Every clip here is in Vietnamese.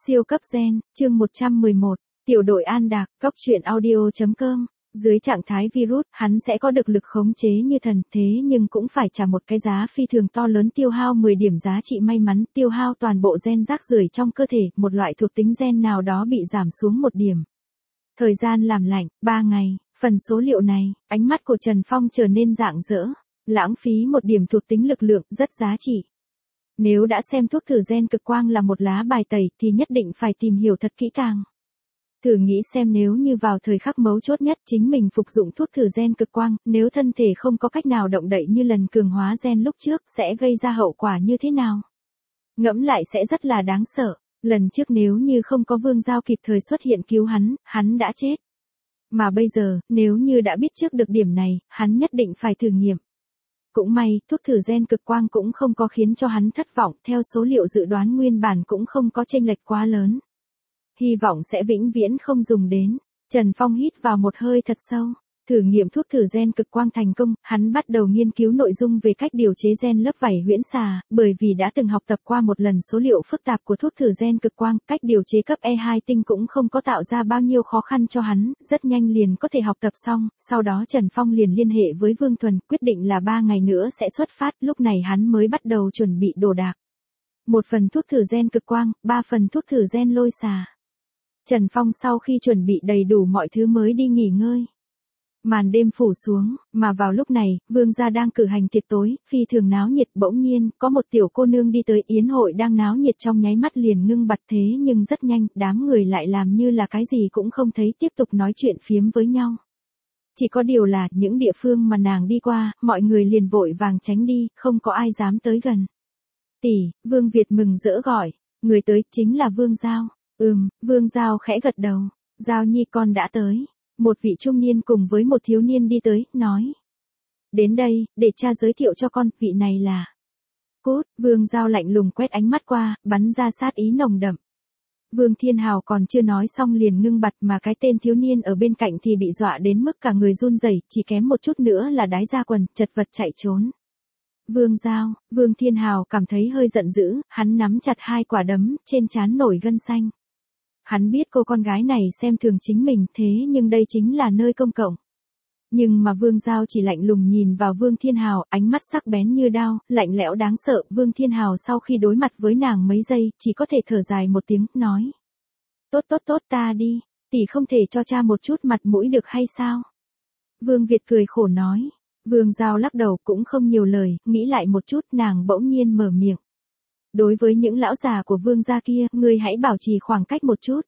Siêu cấp gen, chương 111, tiểu đội An Đạc, góc truyện audio.com. Dưới trạng thái virus, hắn sẽ có được lực khống chế như thần, thế nhưng cũng phải trả một cái giá phi thường to lớn, tiêu hao 10 điểm giá trị may mắn, tiêu hao toàn bộ gen rác rưởi trong cơ thể, một loại thuộc tính gen nào đó bị giảm xuống 1 điểm. Thời gian làm lạnh, 3 ngày, phần số liệu này, ánh mắt của Trần Phong trở nên rạng rỡ, lãng phí 1 điểm thuộc tính lực lượng, rất giá trị. Nếu đã xem thuốc thử gen cực quang là một lá bài tẩy thì nhất định phải tìm hiểu thật kỹ càng. Thử nghĩ xem nếu như vào thời khắc mấu chốt nhất chính mình phục dụng thuốc thử gen cực quang, nếu thân thể không có cách nào động đậy như lần cường hóa gen lúc trước sẽ gây ra hậu quả như thế nào. Ngẫm lại sẽ rất là đáng sợ, lần trước nếu như không có Vương Giao kịp thời xuất hiện cứu hắn đã chết. Mà bây giờ, nếu như đã biết trước được điểm này, hắn nhất định phải thử nghiệm. Cũng may, thuốc thử gen cực quang cũng không có khiến cho hắn thất vọng, theo số liệu dự đoán nguyên bản cũng không có chênh lệch quá lớn. Hy vọng sẽ vĩnh viễn không dùng đến. Trần Phong hít vào một hơi thật sâu. Thử nghiệm thuốc thử gen cực quang thành công, hắn bắt đầu nghiên cứu nội dung về cách điều chế gen lớp vảy huyễn xà, bởi vì đã từng học tập qua một lần số liệu phức tạp của thuốc thử gen cực quang, cách điều chế cấp E2 tinh cũng không có tạo ra bao nhiêu khó khăn cho hắn, rất nhanh liền có thể học tập xong, sau đó Trần Phong liền liên hệ với Vương Thuần, quyết định là 3 ngày nữa sẽ xuất phát, lúc này hắn mới bắt đầu chuẩn bị đồ đạc. 1 phần thuốc thử gen cực quang, 3 phần thuốc thử gen lôi xà. Trần Phong sau khi chuẩn bị đầy đủ mọi thứ mới đi nghỉ ngơi. Màn đêm phủ xuống, mà vào lúc này, Vương gia đang cử hành tiệc tối, phi thường náo nhiệt, bỗng nhiên, có một tiểu cô nương đi tới, yến hội đang náo nhiệt trong nháy mắt liền ngưng bặt, thế nhưng rất nhanh, đám người lại làm như là cái gì cũng không thấy, tiếp tục nói chuyện phiếm với nhau. Chỉ có điều là, những địa phương mà nàng đi qua, mọi người liền vội vàng tránh đi, không có ai dám tới gần. Tỷ, Vương Việt mừng rỡ gọi, người tới, chính là Vương Giao. Vương Giao khẽ gật đầu, Giao nhi con đã tới. Một vị trung niên cùng với một thiếu niên đi tới, nói. Đến đây, để cha giới thiệu cho con, vị này là. Cút, Vương Giao lạnh lùng quét ánh mắt qua, bắn ra sát ý nồng đậm. Vương Thiên Hào còn chưa nói xong liền ngưng bặt, mà cái tên thiếu niên ở bên cạnh thì bị dọa đến mức cả người run rẩy, chỉ kém một chút nữa là đái ra quần, chật vật chạy trốn. Vương Giao, Vương Thiên Hào cảm thấy hơi giận dữ, hắn nắm chặt 2 quả đấm, trên trán nổi gân xanh. Hắn biết cô con gái này xem thường chính mình, thế nhưng đây chính là nơi công cộng. Nhưng mà Vương Giao chỉ lạnh lùng nhìn vào Vương Thiên Hào, ánh mắt sắc bén như đao, lạnh lẽo đáng sợ. Vương Thiên Hào sau khi đối mặt với nàng mấy giây, chỉ có thể thở dài một tiếng, nói. Tốt, ta đi, tỷ không thể cho cha một chút mặt mũi được hay sao? Vương Việt cười khổ nói. Vương Giao lắc đầu cũng không nhiều lời, nghĩ lại một chút, nàng bỗng nhiên mở miệng. Đối với những lão già của Vương gia kia, ngươi hãy bảo trì khoảng cách một chút.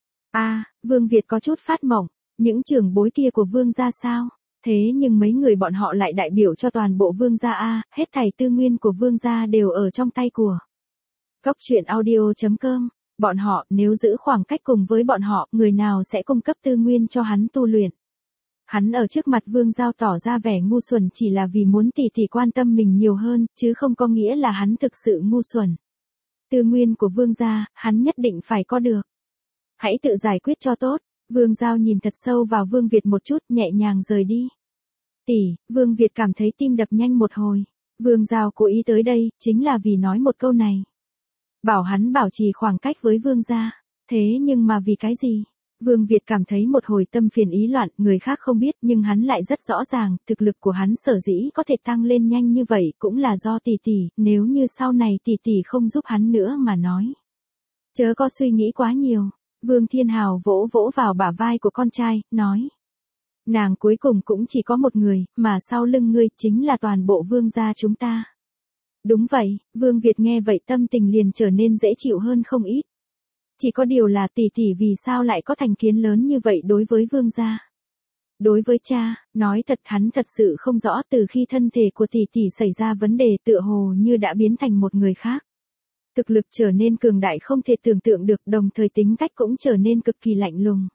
Vương Việt có chút phát mộng, những trưởng bối kia của Vương gia sao? Thế nhưng mấy người bọn họ lại đại biểu cho toàn bộ Vương gia hết thảy tư nguyên của Vương gia đều ở trong tay của. Góc truyện audio.com, bọn họ, nếu giữ khoảng cách cùng với bọn họ, người nào sẽ cung cấp tư nguyên cho hắn tu luyện? Hắn ở trước mặt Vương Giao tỏ ra vẻ ngu xuẩn chỉ là vì muốn tỷ quan tâm mình nhiều hơn, chứ không có nghĩa là hắn thực sự ngu xuẩn. Tư nguyên của Vương gia, hắn nhất định phải có được. Hãy tự giải quyết cho tốt. Vương Giao nhìn thật sâu vào Vương Việt một chút, nhẹ nhàng rời đi. Tỷ, Vương Việt cảm thấy tim đập nhanh một hồi. Vương Giao cố ý tới đây, chính là vì nói một câu này. Bảo hắn bảo trì khoảng cách với Vương gia. Thế nhưng mà vì cái gì? Vương Việt cảm thấy một hồi tâm phiền ý loạn, người khác không biết nhưng hắn lại rất rõ ràng, thực lực của hắn sở dĩ có thể tăng lên nhanh như vậy cũng là do tỷ, nếu như sau này tỷ không giúp hắn nữa mà nói. Chớ có suy nghĩ quá nhiều. Vương Thiên Hào vỗ vỗ vào bả vai của con trai, nói. Nàng cuối cùng cũng chỉ có một người, mà sau lưng ngươi chính là toàn bộ Vương gia chúng ta. Đúng vậy, Vương Việt nghe vậy tâm tình liền trở nên dễ chịu hơn không ít. Chỉ có điều là tỷ vì sao lại có thành kiến lớn như vậy đối với Vương gia. Đối với cha, nói thật hắn thật sự không rõ từ khi thân thể của tỷ xảy ra vấn đề tựa hồ như đã biến thành một người khác. Thực lực trở nên cường đại không thể tưởng tượng được, đồng thời tính cách cũng trở nên cực kỳ lạnh lùng.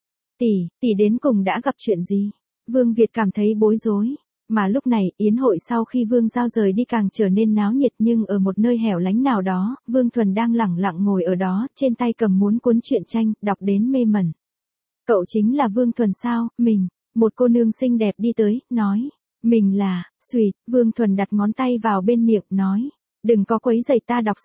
Tỷ đến cùng đã gặp chuyện gì? Vương Việt cảm thấy bối rối. Mà lúc này, yến hội sau khi Vương Giao rời đi càng trở nên náo nhiệt, nhưng ở một nơi hẻo lánh nào đó, Vương Thuần đang lẳng lặng ngồi ở đó, trên tay cầm muốn cuốn truyện tranh, đọc đến mê mẩn. Cậu chính là Vương Thuần sao? Mình, một cô nương xinh đẹp đi tới, nói. Mình là, Vương Thuần đặt ngón tay vào bên miệng, nói. Đừng có quấy rầy ta đọc sách,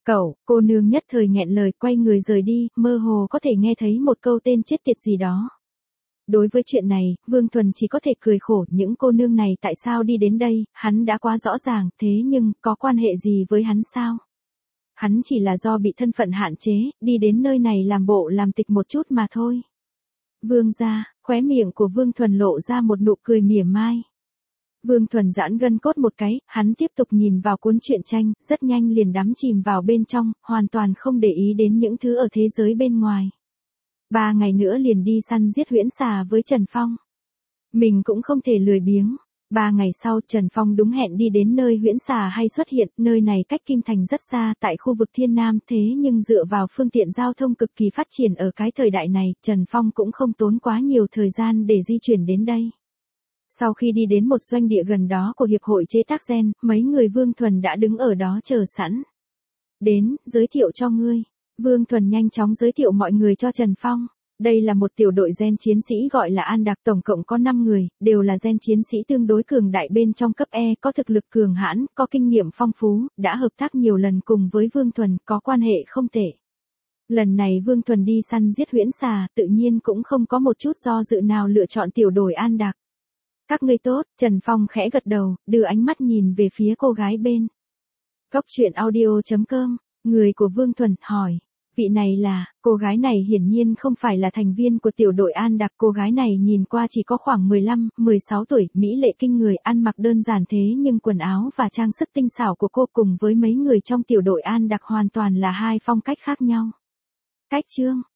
Cô nương nhất thời nghẹn lời quay người rời đi, mơ hồ có thể nghe thấy một câu tên chết tiệt gì đó. Đối với chuyện này, Vương Thuần chỉ có thể cười khổ, những cô nương này tại sao đi đến đây, hắn đã quá rõ ràng, thế nhưng, có quan hệ gì với hắn sao? Hắn chỉ là do bị thân phận hạn chế, đi đến nơi này làm bộ làm tịch một chút mà thôi. Vương gia, khóe miệng của Vương Thuần lộ ra một nụ cười mỉa mai. Vương Thuần giãn gân cốt một cái, hắn tiếp tục nhìn vào cuốn truyện tranh, rất nhanh liền đắm chìm vào bên trong, hoàn toàn không để ý đến những thứ ở thế giới bên ngoài. 3 ngày nữa liền đi săn giết huyễn xà với Trần Phong. Mình cũng không thể lười biếng. 3 ngày sau Trần Phong đúng hẹn đi đến nơi huyễn xà hay xuất hiện, nơi này cách Kim Thành rất xa tại khu vực Thiên Nam, thế nhưng dựa vào phương tiện giao thông cực kỳ phát triển ở cái thời đại này, Trần Phong cũng không tốn quá nhiều thời gian để di chuyển đến đây. Sau khi đi đến một doanh địa gần đó của Hiệp hội chế tác gen, mấy người Vương Thuần đã đứng ở đó chờ sẵn. Đến, giới thiệu cho ngươi. Vương Thuần nhanh chóng giới thiệu mọi người cho Trần Phong. Đây là một tiểu đội gen chiến sĩ gọi là An Đặc, tổng cộng có 5 người, đều là gen chiến sĩ tương đối cường đại bên trong cấp E, có thực lực cường hãn, có kinh nghiệm phong phú, đã hợp tác nhiều lần cùng với Vương Thuần, có quan hệ không tệ. Lần này Vương Thuần đi săn giết huyễn xà, tự nhiên cũng không có một chút do dự nào lựa chọn tiểu đội An Đặc. Các ngươi tốt, Trần Phong khẽ gật đầu, đưa ánh mắt nhìn về phía cô gái bên. Góc truyện audio.com, người của Vương Thuần, hỏi. Vị này là, cô gái này hiển nhiên không phải là thành viên của tiểu đội An Đặc. Cô gái này nhìn qua chỉ có khoảng 15, 16 tuổi, mỹ lệ kinh người, ăn mặc đơn giản thế nhưng quần áo và trang sức tinh xảo của cô cùng với mấy người trong tiểu đội An Đặc hoàn toàn là hai phong cách khác nhau. Cách chương,